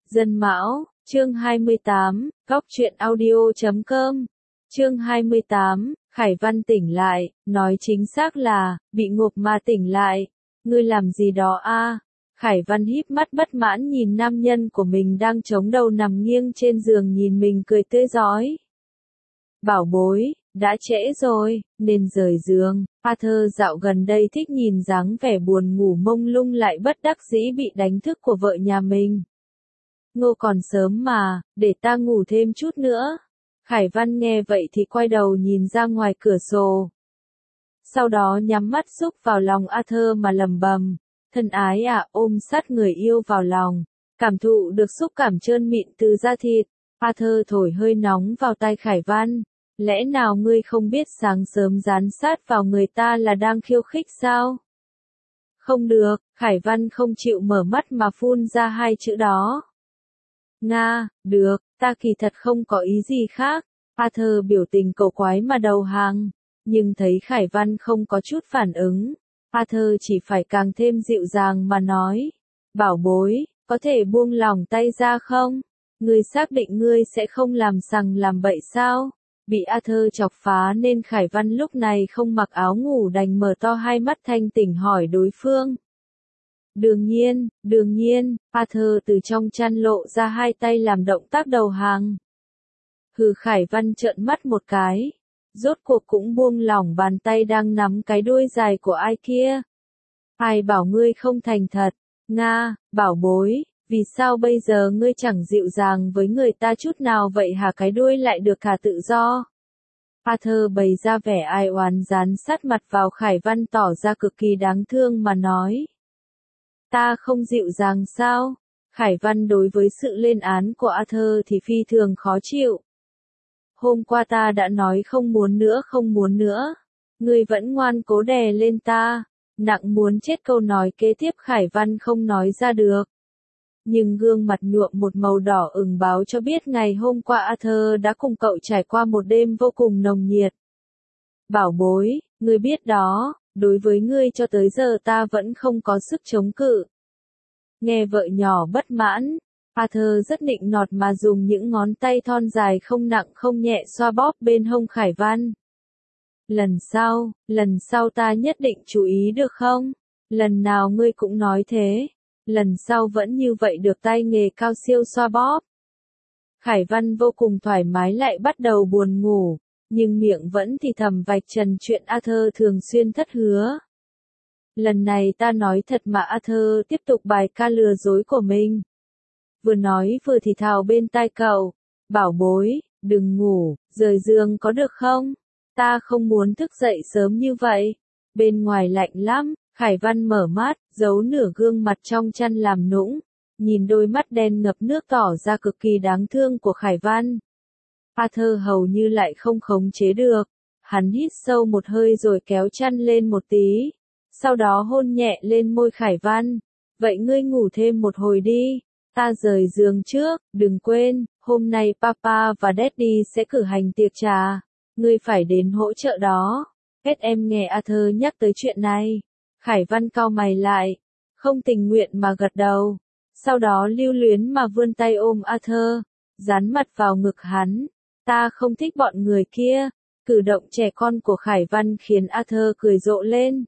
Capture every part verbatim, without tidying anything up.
Dân Mão, chương hai mươi tám, góc truyện audio chấm com. Chương hai mươi tám, Khải Văn tỉnh lại, nói chính xác là, bị ngộp mà tỉnh lại. Ngươi làm gì đó a? Khải Văn híp mắt bất mãn nhìn nam nhân của mình đang chống đầu nằm nghiêng trên giường nhìn mình cười tươi rói. Bảo bối, đã trễ rồi, nên rời giường. Arthur dạo gần đây thích nhìn dáng vẻ buồn ngủ mông lung lại bất đắc dĩ bị đánh thức của vợ nhà mình. Ngô còn sớm mà, để ta ngủ thêm chút nữa. Khải Văn nghe vậy thì quay đầu nhìn ra ngoài cửa sổ. Sau đó nhắm mắt xúc vào lòng Arthur mà lầm bầm. Thân ái à, ôm sát người yêu vào lòng. Cảm thụ được xúc cảm trơn mịn từ da thịt. Arthur thổi hơi nóng vào tai Khải Văn. Lẽ nào ngươi không biết sáng sớm dán sát vào người ta là đang khiêu khích sao? Không được, Khải Văn không chịu mở mắt mà phun ra hai chữ đó. Nga, được, ta kỳ thật không có ý gì khác. Arthur biểu tình cầu quái mà đầu hàng. Nhưng thấy Khải Văn không có chút phản ứng. Arthur chỉ phải càng thêm dịu dàng mà nói. Bảo bối, có thể buông lỏng tay ra không? Ngươi xác định ngươi sẽ không làm sằng làm bậy sao? Bị Arthur chọc phá nên Khải Văn lúc này không mặc áo ngủ đành mở to hai mắt thanh tỉnh hỏi đối phương. Đương nhiên, đương nhiên, Arthur từ trong chăn lộ ra hai tay làm động tác đầu hàng. Hừ, Khải Văn trợn mắt một cái. Rốt cuộc cũng buông lỏng bàn tay đang nắm cái đuôi dài của ai kia. Ai bảo ngươi không thành thật, Nga, bảo bối, vì sao bây giờ ngươi chẳng dịu dàng với người ta chút nào vậy hả, cái đuôi lại được cả tự do. Arthur bày ra vẻ ai oán dán sát mặt vào Khải Văn tỏ ra cực kỳ đáng thương mà nói. Ta không dịu dàng sao? Khải Văn đối với sự lên án của Arthur thì phi thường khó chịu. Hôm qua ta đã nói không muốn nữa không muốn nữa. Ngươi vẫn ngoan cố đè lên ta. Nặng muốn chết, câu nói kế tiếp Khải Văn không nói ra được. Nhưng gương mặt nhuộm một màu đỏ ửng báo cho biết ngày hôm qua Arthur đã cùng cậu trải qua một đêm vô cùng nồng nhiệt. Bảo bối, ngươi biết đó, đối với ngươi cho tới giờ ta vẫn không có sức chống cự. Nghe vợ nhỏ bất mãn, Arthur rất nịnh nọt mà dùng những ngón tay thon dài không nặng không nhẹ xoa bóp bên hông Khải Văn. Lần sau, lần sau ta nhất định chú ý được không? Lần nào ngươi cũng nói thế. Lần sau vẫn như vậy được, tay nghề cao siêu xoa bóp. Khải Văn vô cùng thoải mái lại bắt đầu buồn ngủ, nhưng miệng vẫn thì thầm vạch trần chuyện Arthur thường xuyên thất hứa. Lần này ta nói thật mà Arthur tiếp tục bài ca lừa dối của mình. Vừa nói vừa thì thào bên tai cậu, bảo bối, đừng ngủ, rời giường có được không? Ta không muốn thức dậy sớm như vậy. Bên ngoài lạnh lắm. Khải Văn mở mắt, giấu nửa gương mặt trong chăn làm nũng, nhìn đôi mắt đen ngập nước tỏ ra cực kỳ đáng thương của Khải Văn. Arthur hầu như lại không khống chế được, hắn hít sâu một hơi rồi kéo chăn lên một tí, sau đó hôn nhẹ lên môi Khải Văn. Vậy ngươi ngủ thêm một hồi đi, ta rời giường trước, đừng quên, hôm nay Papa và Daddy sẽ cử hành tiệc trà, ngươi phải đến hỗ trợ đó. Hết em nghe Arthur nhắc tới chuyện này. Khải Văn cau mày lại, không tình nguyện mà gật đầu, sau đó lưu luyến mà vươn tay ôm Arthur, dán mặt vào ngực hắn. Ta không thích bọn người kia. Cử động trẻ con của Khải Văn khiến Arthur cười rộ lên.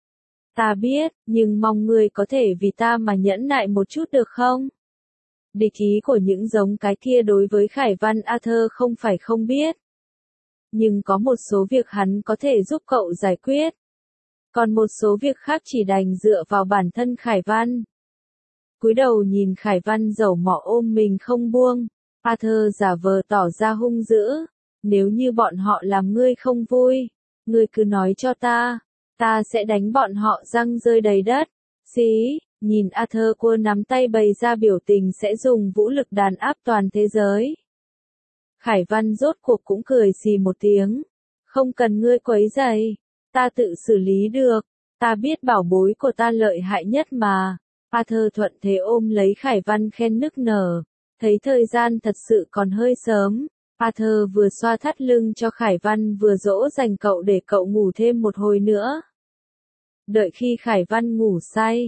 Ta biết, nhưng mong ngươi có thể vì ta mà nhẫn nại một chút được không? Địch ý của những giống cái kia đối với Khải Văn Arthur không phải không biết. Nhưng có một số việc hắn có thể giúp cậu giải quyết. Còn một số việc khác chỉ đành dựa vào bản thân Khải Văn. Cúi đầu nhìn Khải Văn dầu mỏ ôm mình không buông, Arthur giả vờ tỏ ra hung dữ. Nếu như bọn họ làm ngươi không vui, ngươi cứ nói cho ta, ta sẽ đánh bọn họ răng rơi đầy đất. Xí, nhìn Arthur cua nắm tay bày ra biểu tình sẽ dùng vũ lực đàn áp toàn thế giới. Khải Văn rốt cuộc cũng cười xì một tiếng. Không cần ngươi quấy rầy. Ta tự xử lý được, ta biết bảo bối của ta lợi hại nhất mà. Arthur thuận thế ôm lấy Khải Văn khen nức nở, thấy thời gian thật sự còn hơi sớm. Arthur vừa xoa thắt lưng cho Khải Văn vừa dỗ dành cậu để cậu ngủ thêm một hồi nữa. Đợi khi Khải Văn ngủ say,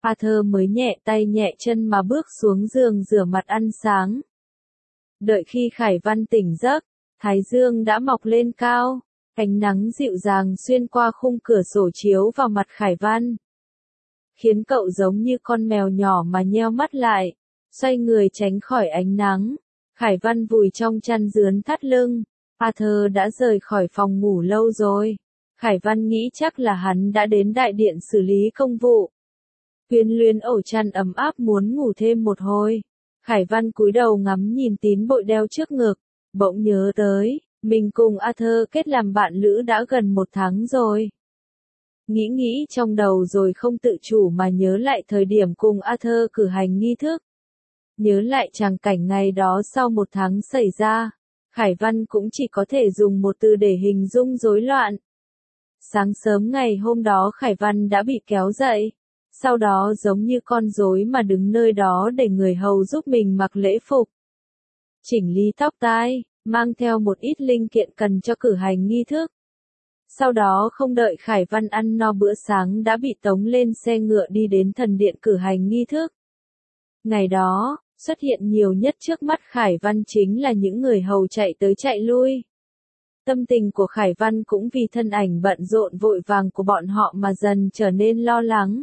Arthur mới nhẹ tay nhẹ chân mà bước xuống giường rửa mặt ăn sáng. Đợi khi Khải Văn tỉnh giấc, thái dương đã mọc lên cao, ánh nắng dịu dàng xuyên qua khung cửa sổ chiếu vào mặt Khải Văn, khiến cậu giống như con mèo nhỏ mà nheo mắt lại, xoay người tránh khỏi ánh nắng. Khải Văn vùi trong chăn rướn thắt lưng. Arthur đã rời khỏi phòng ngủ lâu rồi. Khải Văn nghĩ chắc là hắn đã đến đại điện xử lý công vụ. Quyến luyến ổ chăn ấm áp muốn ngủ thêm một hồi. Khải Văn cúi đầu ngắm nhìn tín bội đeo trước ngực, bỗng nhớ tới, mình cùng Arthur kết làm bạn lữ đã gần một tháng rồi. Nghĩ nghĩ trong đầu rồi không tự chủ mà nhớ lại thời điểm cùng Arthur cử hành nghi thức. Nhớ lại tràng cảnh ngày đó sau một tháng xảy ra, Khải Văn cũng chỉ có thể dùng một từ để hình dung rối loạn. Sáng sớm ngày hôm đó Khải Văn đã bị kéo dậy, sau đó giống như con rối mà đứng nơi đó để người hầu giúp mình mặc lễ phục, chỉnh lý tóc tai, mang theo một ít linh kiện cần cho cử hành nghi thức. Sau đó không đợi Khải Văn ăn no bữa sáng đã bị tống lên xe ngựa đi đến thần điện cử hành nghi thức. Ngày đó, xuất hiện nhiều nhất trước mắt Khải Văn chính là những người hầu chạy tới chạy lui. Tâm tình của Khải Văn cũng vì thân ảnh bận rộn vội vàng của bọn họ mà dần trở nên lo lắng.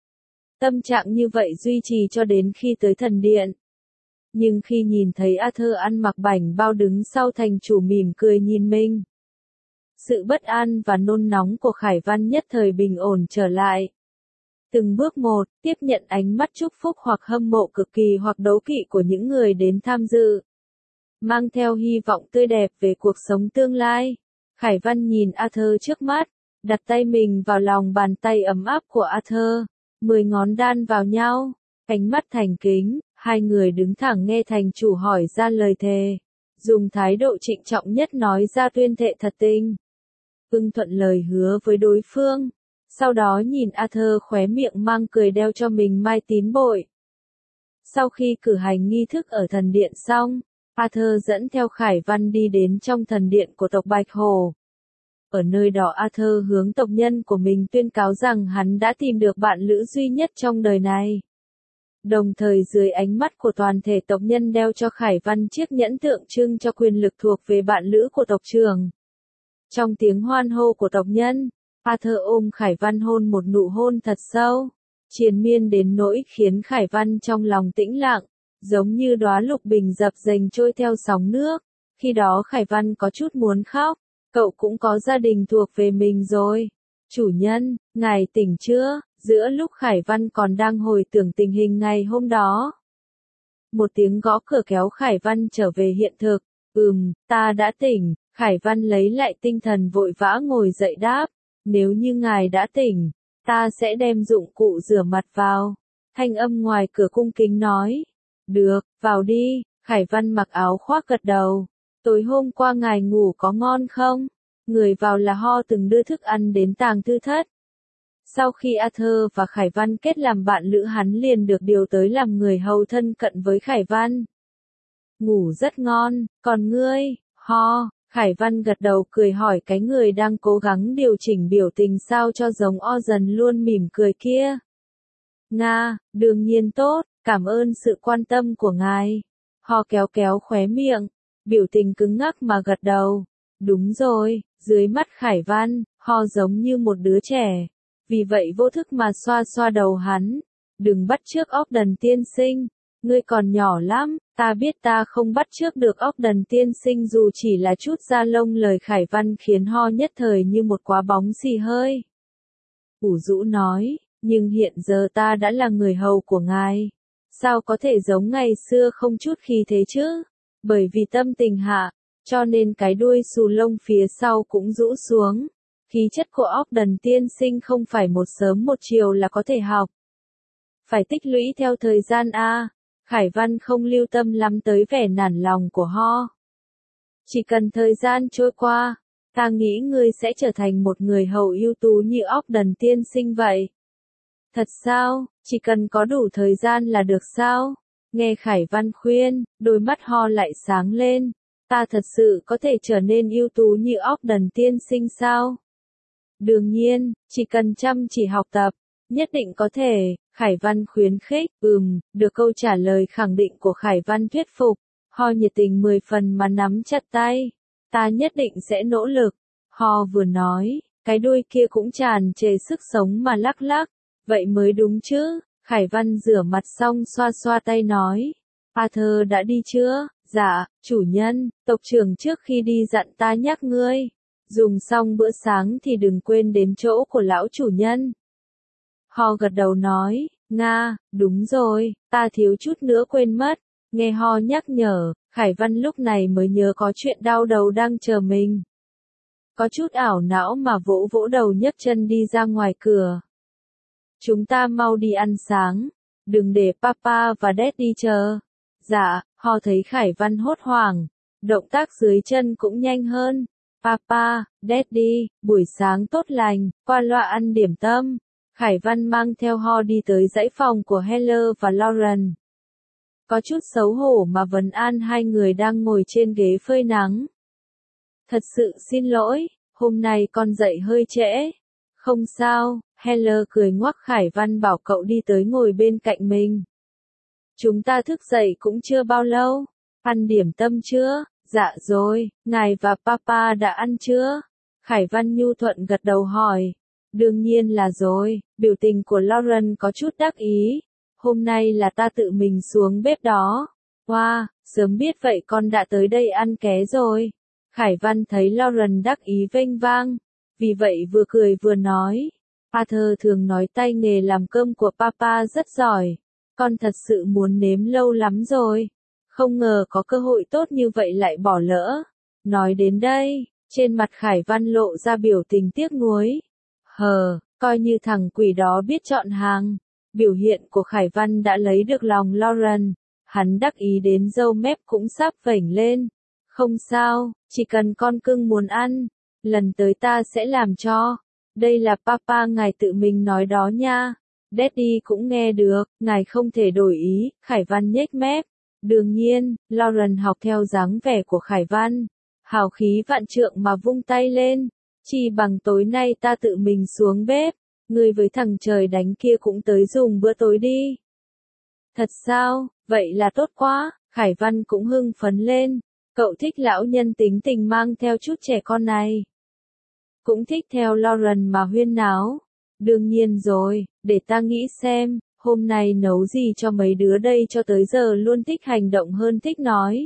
Tâm trạng như vậy duy trì cho đến khi tới thần điện. Nhưng khi nhìn thấy Arthur ăn mặc bảnh bao đứng sau thành chủ mỉm cười nhìn mình, sự bất an và nôn nóng của Khải Văn nhất thời bình ổn trở lại. Từng bước một, tiếp nhận ánh mắt chúc phúc hoặc hâm mộ cực kỳ hoặc đấu kỵ của những người đến tham dự. Mang theo hy vọng tươi đẹp về cuộc sống tương lai, Khải Văn nhìn Arthur trước mắt, đặt tay mình vào lòng bàn tay ấm áp của Arthur, mười ngón đan vào nhau, ánh mắt thành kính, hai người đứng thẳng nghe thành chủ hỏi ra lời thề, dùng thái độ trịnh trọng nhất nói ra tuyên thệ thật tình. Ưng thuận lời hứa với đối phương. Sau đó nhìn Arthur khóe miệng mang cười đeo cho mình mai tín bội. Sau khi cử hành nghi thức ở thần điện xong, Arthur dẫn theo Khải Văn đi đến trong thần điện của tộc Bạch Hổ. Ở nơi đó Arthur hướng tộc nhân của mình tuyên cáo rằng hắn đã tìm được bạn lữ duy nhất trong đời này. Đồng thời dưới ánh mắt của toàn thể tộc nhân đeo cho Khải Văn chiếc nhẫn tượng trưng cho quyền lực thuộc về bạn lữ của tộc trưởng. Trong tiếng hoan hô của tộc nhân, Arthur ôm Khải Văn hôn một nụ hôn thật sâu, triền miên đến nỗi khiến Khải Văn trong lòng tĩnh lặng, giống như đóa lục bình dập dềnh trôi theo sóng nước. Khi đó Khải Văn có chút muốn khóc, cậu cũng có gia đình thuộc về mình rồi. Chủ nhân, ngài tỉnh chưa? Giữa lúc Khải Văn còn đang hồi tưởng tình hình ngày hôm đó, một tiếng gõ cửa kéo Khải Văn trở về hiện thực. Ừm, ta đã tỉnh. Khải Văn lấy lại tinh thần vội vã ngồi dậy đáp. Nếu như ngài đã tỉnh, ta sẽ đem dụng cụ rửa mặt vào. Thanh âm ngoài cửa cung kính nói. Được, vào đi. Khải Văn mặc áo khoác gật đầu. Tối hôm qua ngài ngủ có ngon không? Người vào là Ho từng đưa thức ăn đến tàng thư thất. Sau khi Arthur và Khải Văn kết làm bạn lữ hắn liền được điều tới làm người hầu thân cận với Khải Văn. Ngủ rất ngon, còn ngươi, Ho? Khải Văn gật đầu cười hỏi cái người đang cố gắng điều chỉnh biểu tình sao cho giống O dần luôn mỉm cười kia. Nga, đương nhiên tốt, cảm ơn sự quan tâm của ngài. Ho kéo kéo khóe miệng, biểu tình cứng ngắc mà gật đầu. Đúng rồi, dưới mắt Khải Văn, Ho giống như một đứa trẻ. Vì vậy vô thức mà xoa xoa đầu hắn. Đừng bắt chước Ogden tiên sinh. Ngươi còn nhỏ lắm, ta biết ta không bắt chước được Ogden tiên sinh dù chỉ là chút da lông. Lời Khải Văn khiến Ho nhất thời như một quả bóng xì hơi. Ủ rũ nói, nhưng hiện giờ ta đã là người hầu của ngài. Sao có thể giống ngày xưa không chút khí thế chứ? Bởi vì tâm tình hạ, cho nên cái đuôi xù lông phía sau cũng rũ xuống. Khí chất của Ogden tiên sinh không phải một sớm một chiều là có thể học. Phải tích lũy theo thời gian a. Khải Văn không lưu tâm lắm tới vẻ nản lòng của Ho. Chỉ cần thời gian trôi qua, ta nghĩ ngươi sẽ trở thành một người hầu ưu tú như Ogden tiên sinh vậy. Thật sao, chỉ cần có đủ thời gian là được sao? Nghe Khải Văn khuyên, đôi mắt Ho lại sáng lên. Ta thật sự có thể trở nên ưu tú như Ogden tiên sinh sao? Đương nhiên, chỉ cần chăm chỉ học tập, nhất định có thể. Khải Văn khuyến khích, ừm, được câu trả lời khẳng định của Khải Văn thuyết phục, Ho nhiệt tình mười phần mà nắm chặt tay, ta nhất định sẽ nỗ lực, Ho vừa nói, cái đuôi kia cũng tràn trề sức sống mà lắc lắc, vậy mới đúng chứ, Khải Văn rửa mặt xong xoa xoa tay nói, Arthur đã đi chưa? Dạ, chủ nhân, tộc trưởng trước khi đi dặn ta nhắc ngươi, dùng xong bữa sáng thì đừng quên đến chỗ của lão chủ nhân. Ho gật đầu nói, Nga, đúng rồi, ta thiếu chút nữa quên mất. Nghe Ho nhắc nhở, Khải Văn lúc này mới nhớ có chuyện đau đầu đang chờ mình. Có chút ảo não mà vỗ vỗ đầu nhấc chân đi ra ngoài cửa. Chúng ta mau đi ăn sáng, đừng để Papa và Daddy chờ. Dạ, Ho thấy Khải Văn hốt hoảng, động tác dưới chân cũng nhanh hơn. Papa, Daddy, buổi sáng tốt lành, qua loa ăn điểm tâm. Khải Văn mang theo Ho đi tới dãy phòng của Heller và Lauren. Có chút xấu hổ mà vấn an hai người đang ngồi trên ghế phơi nắng. Thật sự xin lỗi, hôm nay con dậy hơi trễ. Không sao, Heller cười ngoắc Khải Văn bảo cậu đi tới ngồi bên cạnh mình. Chúng ta thức dậy cũng chưa bao lâu. Ăn điểm tâm chưa? Dạ rồi, ngài và Papa đã ăn chưa? Khải Văn nhu thuận gật đầu hỏi. Đương nhiên là rồi, biểu tình của Lauren có chút đắc ý. Hôm nay là ta tự mình xuống bếp đó. Wow, sớm biết vậy con đã tới đây ăn ké rồi. Khải Văn thấy Lauren đắc ý vênh vang. Vì vậy vừa cười vừa nói. Arthur thường nói tay nghề làm cơm của Papa rất giỏi. Con thật sự muốn nếm lâu lắm rồi. Không ngờ có cơ hội tốt như vậy lại bỏ lỡ. Nói đến đây, trên mặt Khải Văn lộ ra biểu tình tiếc nuối. Hờ, coi như thằng quỷ đó biết chọn hàng. Biểu hiện của Khải Văn đã lấy được lòng Lauren. Hắn đắc ý đến râu mép cũng sắp vểnh lên. Không sao, chỉ cần con cưng muốn ăn, lần tới ta sẽ làm cho. Đây là Papa ngài tự mình nói đó nha. Daddy cũng nghe được, ngài không thể đổi ý, Khải Văn nhếch mép. Đương nhiên, Lauren học theo dáng vẻ của Khải Văn. Hào khí vạn trượng mà vung tay lên. Chỉ bằng tối nay ta tự mình xuống bếp. Ngươi với thằng trời đánh kia cũng tới dùng bữa tối đi. Thật sao, vậy là tốt quá, Khải Văn cũng hưng phấn lên. Cậu thích lão nhân tính tình mang theo chút trẻ con này. Cũng thích theo Lauren mà huyên náo. Đương nhiên rồi, để ta nghĩ xem, hôm nay nấu gì cho mấy đứa đây cho tới giờ luôn thích hành động hơn thích nói.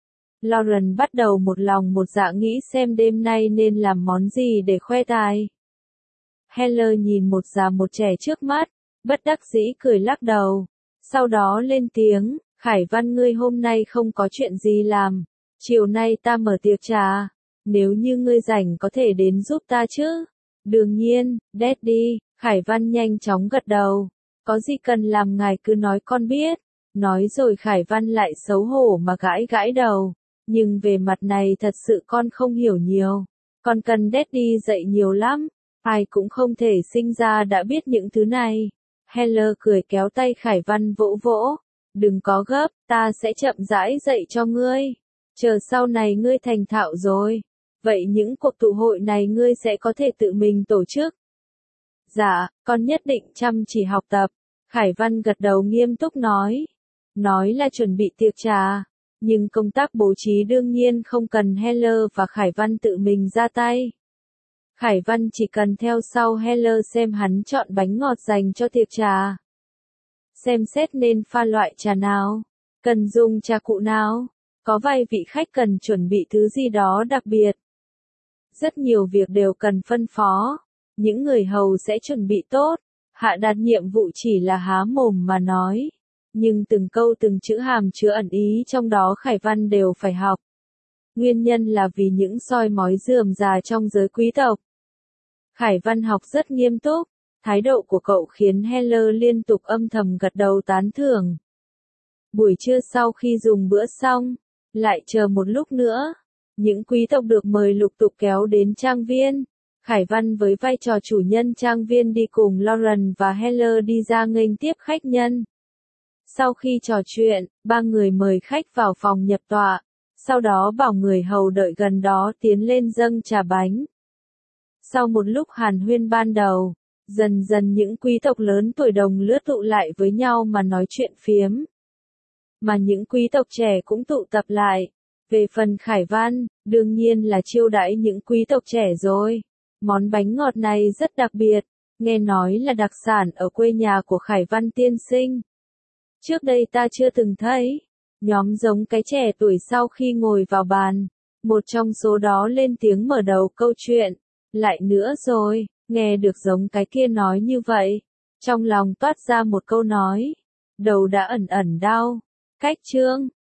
Lauren bắt đầu một lòng một dạ nghĩ xem đêm nay nên làm món gì để khoe tài. Heller nhìn một già một trẻ trước mắt, bất đắc dĩ cười lắc đầu. Sau đó lên tiếng, Khải Văn ngươi hôm nay không có chuyện gì làm. Chiều nay ta mở tiệc trà. Nếu như ngươi rảnh có thể đến giúp ta chứ? Đương nhiên, Daddy, Khải Văn nhanh chóng gật đầu. Có gì cần làm ngài cứ nói con biết. Nói rồi Khải Văn lại xấu hổ mà gãi gãi đầu. Nhưng về mặt này thật sự con không hiểu nhiều. Con cần Daddy dạy nhiều lắm. Ai cũng không thể sinh ra đã biết những thứ này. Heller cười kéo tay Khải Văn vỗ vỗ. Đừng có gấp, ta sẽ chậm rãi dạy cho ngươi. Chờ sau này ngươi thành thạo rồi. Vậy những cuộc tụ hội này ngươi sẽ có thể tự mình tổ chức. Dạ, con nhất định chăm chỉ học tập. Khải Văn gật đầu nghiêm túc nói. Nói là chuẩn bị tiệc trà. Nhưng công tác bố trí đương nhiên không cần Heller và Khải Văn tự mình ra tay. Khải Văn chỉ cần theo sau Heller xem hắn chọn bánh ngọt dành cho tiệc trà. Xem xét nên pha loại trà nào. Cần dùng trà cụ nào. Có vài vị khách cần chuẩn bị thứ gì đó đặc biệt. Rất nhiều việc đều cần phân phó. Những người hầu sẽ chuẩn bị tốt. Hạ đạt nhiệm vụ chỉ là há mồm mà nói. Nhưng từng câu từng chữ hàm chứa ẩn ý trong đó Khải Văn đều phải học. Nguyên nhân là vì những soi mói rườm rà trong giới quý tộc. Khải Văn học rất nghiêm túc. Thái độ của cậu khiến Heller liên tục âm thầm gật đầu tán thưởng. Buổi trưa sau khi dùng bữa xong, lại chờ một lúc nữa. Những quý tộc được mời lục tục kéo đến trang viên. Khải Văn với vai trò chủ nhân trang viên đi cùng Lauren và Heller đi ra nghênh tiếp khách nhân. Sau khi trò chuyện, ba người mời khách vào phòng nhập tọa. Sau đó bảo người hầu đợi gần đó tiến lên dâng trà bánh. Sau một lúc hàn huyên ban đầu, Dần dần những quý tộc lớn tuổi đồng lứa tụ lại với nhau mà nói chuyện phiếm. Mà những quý tộc trẻ cũng tụ tập lại. Về phần Khải Văn, đương nhiên là chiêu đãi những quý tộc trẻ rồi. Món bánh ngọt này rất đặc biệt, nghe nói là đặc sản ở quê nhà của Khải Văn tiên sinh. Trước đây ta chưa từng thấy. Nhóm giống cái trẻ tuổi sau khi ngồi vào bàn, một trong số đó lên tiếng mở đầu câu chuyện. Lại nữa rồi, nghe được giống cái kia nói như vậy, trong lòng toát ra một câu nói. Đầu đã ẩn ẩn đau. Cách chương